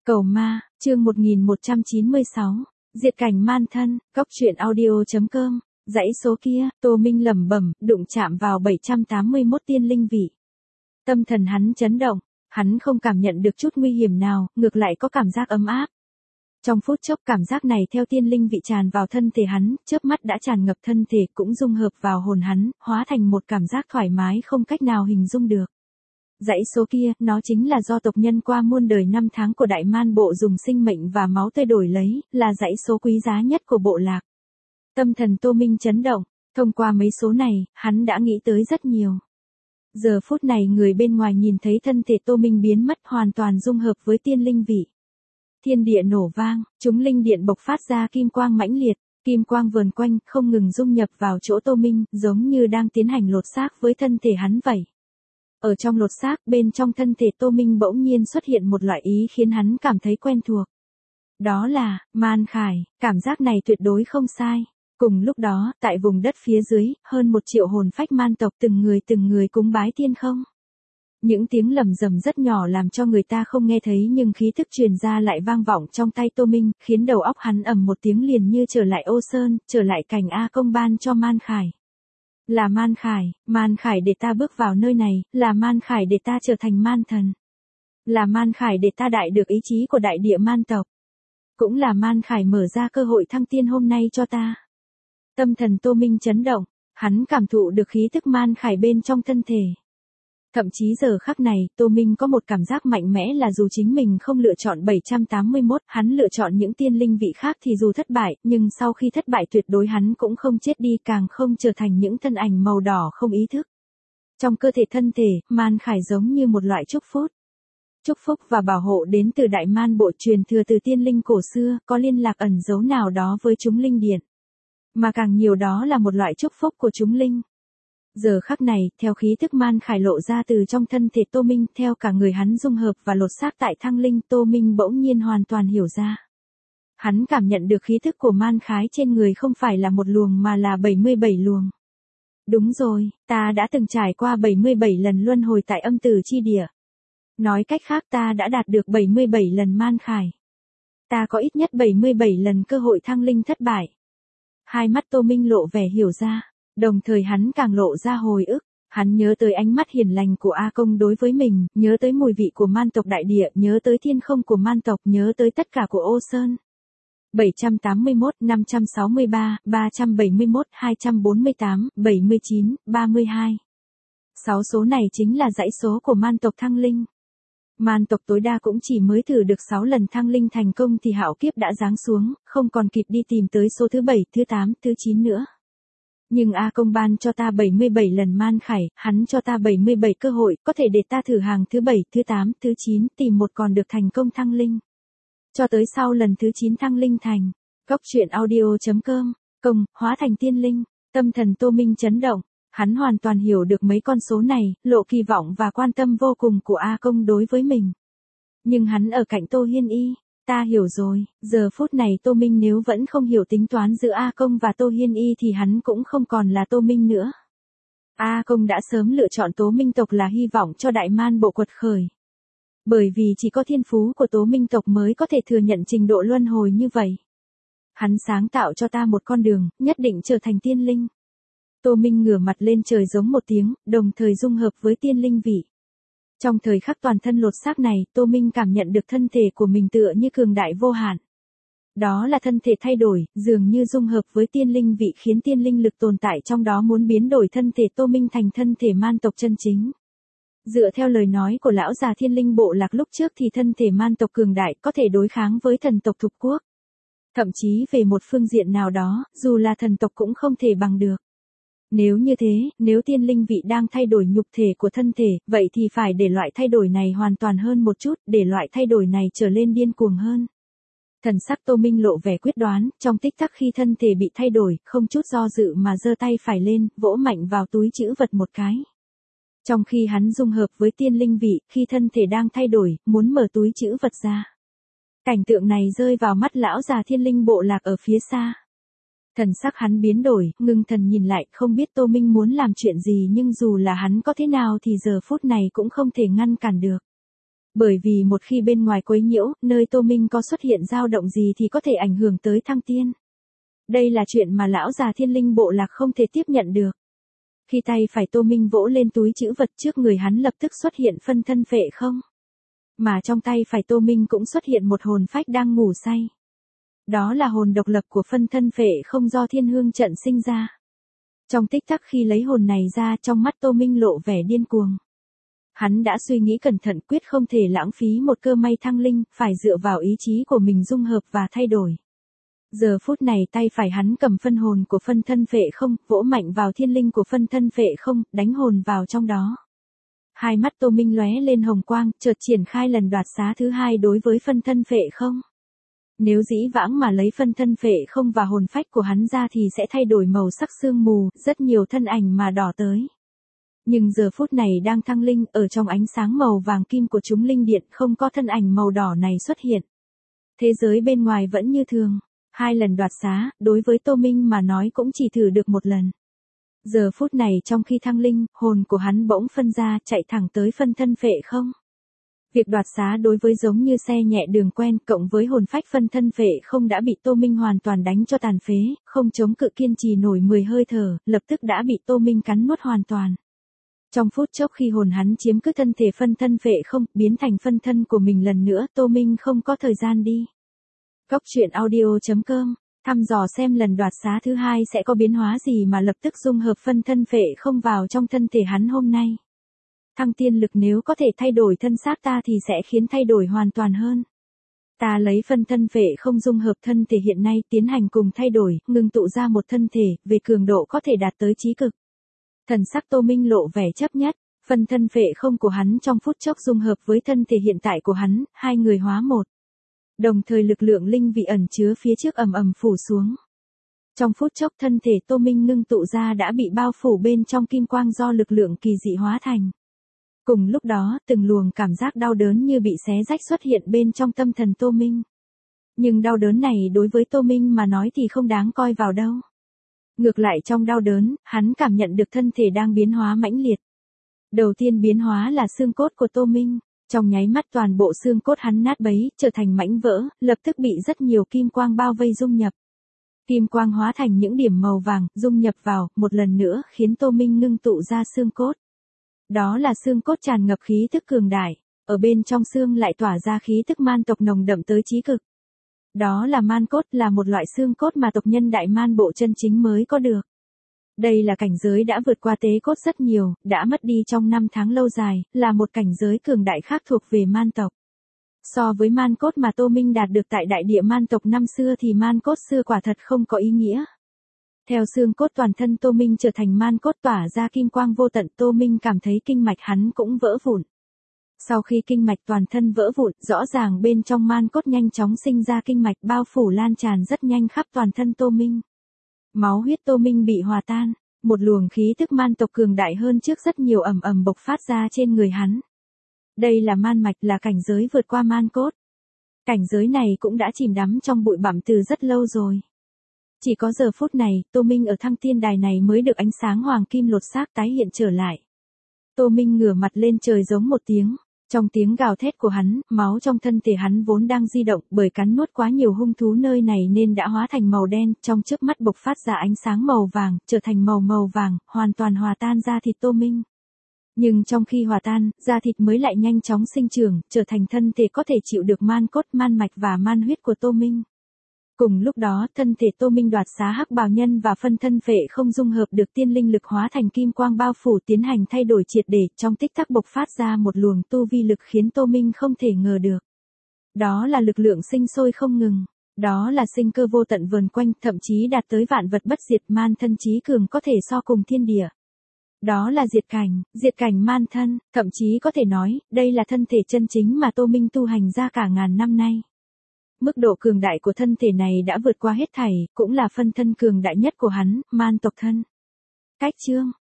Cầu ma, chương 1196, diệt cảnh man thân, cóc truyện audio.com, dãy số kia, Tô Minh lẩm bẩm, đụng chạm vào 781 tiên linh vị. Tâm thần hắn chấn động, hắn không cảm nhận được chút nguy hiểm nào, ngược lại có cảm giác ấm áp. Trong phút chốc cảm giác này theo tiên linh vị tràn vào thân thể hắn, chớp mắt đã tràn ngập thân thể cũng dung hợp vào hồn hắn, hóa thành một cảm giác thoải mái không cách nào hình dung được. Dãy số kia, nó chính là do tộc nhân qua muôn đời năm tháng của Đại Man bộ dùng sinh mệnh và máu tươi đổi lấy, là dãy số quý giá nhất của bộ lạc. Tâm thần Tô Minh chấn động, thông qua mấy số này, hắn đã nghĩ tới rất nhiều. Giờ phút này người bên ngoài nhìn thấy thân thể Tô Minh biến mất hoàn toàn dung hợp với tiên linh vị. Thiên địa nổ vang, chúng linh điện bộc phát ra kim quang mãnh liệt, kim quang vờn quanh, không ngừng dung nhập vào chỗ Tô Minh, giống như đang tiến hành lột xác với thân thể hắn vậy. Ở trong lột xác, bên trong thân thể Tô Minh bỗng nhiên xuất hiện một loại ý khiến hắn cảm thấy quen thuộc. Đó là, man khải, cảm giác này tuyệt đối không sai. Cùng lúc đó, tại vùng đất phía dưới, hơn 1 triệu hồn phách man tộc từng người cúng bái thiên không. Những tiếng lầm rầm rất nhỏ làm cho người ta không nghe thấy nhưng khí thức truyền ra lại vang vọng trong tay Tô Minh, khiến đầu óc hắn ầm một tiếng liền như trở lại Ô Sơn, trở lại cảnh A Công ban cho man khải. Là Man Khải để ta bước vào nơi này, là Man Khải để ta trở thành man thần. Là Man Khải để ta đại được ý chí của đại địa man tộc. Cũng là Man Khải mở ra cơ hội thăng tiên hôm nay cho ta. Tâm thần Tô Minh chấn động, hắn cảm thụ được khí tức Man Khải bên trong thân thể. Thậm chí giờ khắc này, Tô Minh có một cảm giác mạnh mẽ là dù chính mình không lựa chọn 781, hắn lựa chọn những tiên linh vị khác thì dù thất bại, nhưng sau khi thất bại tuyệt đối hắn cũng không chết đi càng không trở thành những thân ảnh màu đỏ không ý thức. Trong cơ thể thân thể, Man Khải giống như một loại chúc phúc. Chúc phúc và bảo hộ đến từ Đại Man bộ truyền thừa từ tiên linh cổ xưa, có liên lạc ẩn giấu nào đó với chúng linh điện. Mà càng nhiều đó là một loại chúc phúc của chúng linh. Giờ khắc này, theo khí thức Man Khải lộ ra từ trong thân thể Tô Minh, theo cả người hắn dung hợp và lột xác tại thăng linh, Tô Minh bỗng nhiên hoàn toàn hiểu ra. Hắn cảm nhận được khí thức của Man Khải trên người không phải là một luồng mà là 77 luồng. Đúng rồi, ta đã từng trải qua 77 lần luân hồi tại âm tử chi địa. Nói cách khác ta đã đạt được 77 lần Man Khải. Ta có ít nhất 77 lần cơ hội thăng linh thất bại. Hai mắt Tô Minh lộ vẻ hiểu ra. Đồng thời hắn càng lộ ra hồi ức, hắn nhớ tới ánh mắt hiền lành của A Công đối với mình, nhớ tới mùi vị của man tộc đại địa, nhớ tới thiên không của man tộc, nhớ tới tất cả của Ô Sơn. 781, 563, 371, 248, 79, 32. 6 số này chính là dãy số của man tộc thăng linh. Man tộc tối đa cũng chỉ mới thử được 6 lần thăng linh thành công thì hạo kiếp đã giáng xuống, không còn kịp đi tìm tới số thứ 7, thứ 8, thứ 9 nữa. Nhưng A Công ban cho ta 77 lần Man Khải, hắn cho ta 77 cơ hội, có thể để ta thử hàng thứ 7, thứ 8, thứ 9, tìm một còn được thành công thăng linh. Cho tới sau lần thứ 9 thăng linh thành, cóc truyện audio.com, công, hóa thành tiên linh, tâm thần Tô Minh chấn động, hắn hoàn toàn hiểu được mấy con số này, lộ kỳ vọng và quan tâm vô cùng của A Công đối với mình. Nhưng hắn ở cạnh Tô Hiên Y. Ta hiểu rồi, giờ phút này Tô Minh nếu vẫn không hiểu tính toán giữa A Công và Tô Hiên Y thì hắn cũng không còn là Tô Minh nữa. A Công đã sớm lựa chọn Tố Minh tộc là hy vọng cho Đại Man bộ quật khởi. Bởi vì chỉ có thiên phú của Tố Minh tộc mới có thể thừa nhận trình độ luân hồi như vậy. Hắn sáng tạo cho ta một con đường, nhất định trở thành tiên linh. Tô Minh ngửa mặt lên trời giống một tiếng, đồng thời dung hợp với tiên linh vị. Trong thời khắc toàn thân lột xác này, Tô Minh cảm nhận được thân thể của mình tựa như cường đại vô hạn. Đó là thân thể thay đổi, dường như dung hợp với tiên linh vị khiến tiên linh lực tồn tại trong đó muốn biến đổi thân thể Tô Minh thành thân thể man tộc chân chính. Dựa theo lời nói của lão già thiên linh bộ lạc lúc trước thì thân thể man tộc cường đại có thể đối kháng với thần tộc thục quốc. Thậm chí về một phương diện nào đó, dù là thần tộc cũng không thể bằng được. Nếu như thế, nếu tiên linh vị đang thay đổi nhục thể của thân thể, vậy thì phải để loại thay đổi này hoàn toàn hơn một chút, để loại thay đổi này trở lên điên cuồng hơn. Thần sắc Tô Minh lộ vẻ quyết đoán, trong tích tắc khi thân thể bị thay đổi, không chút do dự mà giơ tay phải lên, vỗ mạnh vào túi trữ vật một cái. Trong khi hắn dung hợp với tiên linh vị, khi thân thể đang thay đổi, muốn mở túi trữ vật ra. Cảnh tượng này rơi vào mắt lão già thiên linh bộ lạc ở phía xa. Thần sắc hắn biến đổi, ngưng thần nhìn lại, không biết Tô Minh muốn làm chuyện gì nhưng dù là hắn có thế nào thì giờ phút này cũng không thể ngăn cản được. Bởi vì một khi bên ngoài quấy nhiễu, nơi Tô Minh có xuất hiện dao động gì thì có thể ảnh hưởng tới thăng tiên. Đây là chuyện mà lão già Thiên Linh bộ lạc không thể tiếp nhận được. Khi tay phải Tô Minh vỗ lên túi trữ vật trước người hắn lập tức xuất hiện phân thân phệ không. Mà trong tay phải Tô Minh cũng xuất hiện một hồn phách đang ngủ say. Đó là hồn độc lập của phân thân phệ không do Thiên Hương trận sinh ra. Trong tích tắc khi lấy hồn này ra, trong mắt Tô Minh lộ vẻ điên cuồng. Hắn đã suy nghĩ cẩn thận, quyết không thể lãng phí một cơ may thăng linh, phải dựa vào ý chí của mình dung hợp và thay đổi. Giờ phút này tay phải hắn cầm phân hồn của phân thân phệ không, vỗ mạnh vào thiên linh của phân thân phệ không, đánh hồn vào trong đó. Hai mắt Tô Minh lóe lên hồng quang, chợt triển khai lần đoạt xá thứ hai đối với phân thân phệ không. Nếu dĩ vãng mà lấy phân thân phệ không và hồn phách của hắn ra thì sẽ thay đổi màu sắc sương mù, rất nhiều thân ảnh mà đỏ tới. Nhưng giờ phút này đang thăng linh, ở trong ánh sáng màu vàng kim của chúng linh điện không có thân ảnh màu đỏ này xuất hiện. Thế giới bên ngoài vẫn như thường. Hai lần đoạt xá, đối với Tô Minh mà nói cũng chỉ thử được một lần. Giờ phút này trong khi thăng linh, hồn của hắn bỗng phân ra, chạy thẳng tới phân thân phệ không. Việc đoạt xá đối với giống như xe nhẹ đường quen, cộng với hồn phách phân thân phệ không đã bị Tô Minh hoàn toàn đánh cho tàn phế, không chống cự kiên trì nổi 10 hơi thở, lập tức đã bị Tô Minh cắn nuốt hoàn toàn. Trong phút chốc khi hồn hắn chiếm cứ thân thể phân thân phệ không, biến thành phân thân của mình lần nữa, Tô Minh không có thời gian đi. Cốc truyện audio.com, thăm dò xem lần đoạt xá thứ hai sẽ có biến hóa gì mà lập tức dung hợp phân thân phệ không vào trong thân thể hắn hôm nay. Thăng tiên lực nếu có thể thay đổi thân xác ta thì sẽ khiến thay đổi hoàn toàn hơn. Ta lấy phân thân phệ không dung hợp thân thể hiện nay tiến hành cùng thay đổi, ngưng tụ ra một thân thể, về cường độ có thể đạt tới chí cực. Thần sắc Tô Minh lộ vẻ chấp nhất, phân thân phệ không của hắn trong phút chốc dung hợp với thân thể hiện tại của hắn, hai người hóa một. Đồng thời lực lượng linh vị ẩn chứa phía trước ầm ầm phủ xuống. Trong phút chốc thân thể Tô Minh ngưng tụ ra đã bị bao phủ bên trong kim quang do lực lượng kỳ dị hóa thành. Cùng lúc đó, từng luồng cảm giác đau đớn như bị xé rách xuất hiện bên trong tâm thần Tô Minh. Nhưng đau đớn này đối với Tô Minh mà nói thì không đáng coi vào đâu. Ngược lại trong đau đớn, hắn cảm nhận được thân thể đang biến hóa mãnh liệt. Đầu tiên biến hóa là xương cốt của Tô Minh. Trong nháy mắt toàn bộ xương cốt hắn nát bấy, trở thành mảnh vỡ, lập tức bị rất nhiều kim quang bao vây dung nhập. Kim quang hóa thành những điểm màu vàng, dung nhập vào, một lần nữa, khiến Tô Minh ngưng tụ ra xương cốt. Đó là xương cốt tràn ngập khí tức cường đại, ở bên trong xương lại tỏa ra khí tức man tộc nồng đậm tới chí cực. Đó là man cốt, là một loại xương cốt mà tộc nhân đại man bộ chân chính mới có được. Đây là cảnh giới đã vượt qua tế cốt rất nhiều, đã mất đi trong năm tháng lâu dài, là một cảnh giới cường đại khác thuộc về man tộc. So với man cốt mà Tô Minh đạt được tại đại địa man tộc năm xưa thì man cốt xưa quả thật không có ý nghĩa. Theo xương cốt toàn thân Tô Minh trở thành man cốt tỏa ra kim quang vô tận, Tô Minh cảm thấy kinh mạch hắn cũng vỡ vụn. Sau khi kinh mạch toàn thân vỡ vụn, rõ ràng bên trong man cốt nhanh chóng sinh ra kinh mạch bao phủ lan tràn rất nhanh khắp toàn thân Tô Minh. Máu huyết Tô Minh bị hòa tan, một luồng khí tức man tộc cường đại hơn trước rất nhiều ầm ầm bộc phát ra trên người hắn. Đây là man mạch, là cảnh giới vượt qua man cốt. Cảnh giới này cũng đã chìm đắm trong bụi bặm từ rất lâu rồi. Chỉ có giờ phút này, Tô Minh ở thăng tiên đài này mới được ánh sáng hoàng kim lột xác tái hiện trở lại. Tô Minh ngửa mặt lên trời giống một tiếng. Trong tiếng gào thét của hắn, máu trong thân thể hắn vốn đang di động, bởi cắn nuốt quá nhiều hung thú nơi này nên đã hóa thành màu đen, trong chớp mắt bộc phát ra ánh sáng màu vàng, trở thành màu vàng, hoàn toàn hòa tan da thịt Tô Minh. Nhưng trong khi hòa tan, da thịt mới lại nhanh chóng sinh trưởng, trở thành thân thể có thể chịu được man cốt, man mạch và man huyết của Tô Minh. Cùng lúc đó, thân thể Tô Minh đoạt xá hắc bào nhân và phân thân phệ không dung hợp được tiên linh lực hóa thành kim quang bao phủ tiến hành thay đổi triệt để, trong tích tắc bộc phát ra một luồng tu vi lực khiến Tô Minh không thể ngờ được. Đó là lực lượng sinh sôi không ngừng, đó là sinh cơ vô tận vờn quanh, thậm chí đạt tới vạn vật bất diệt, man thân chí cường có thể so cùng thiên địa. Đó là diệt cảnh man thân, thậm chí có thể nói, đây là thân thể chân chính mà Tô Minh tu hành ra cả ngàn năm nay. Mức độ cường đại của thân thể này đã vượt qua hết thảy, cũng là phân thân cường đại nhất của hắn, man tộc thân. Cách chương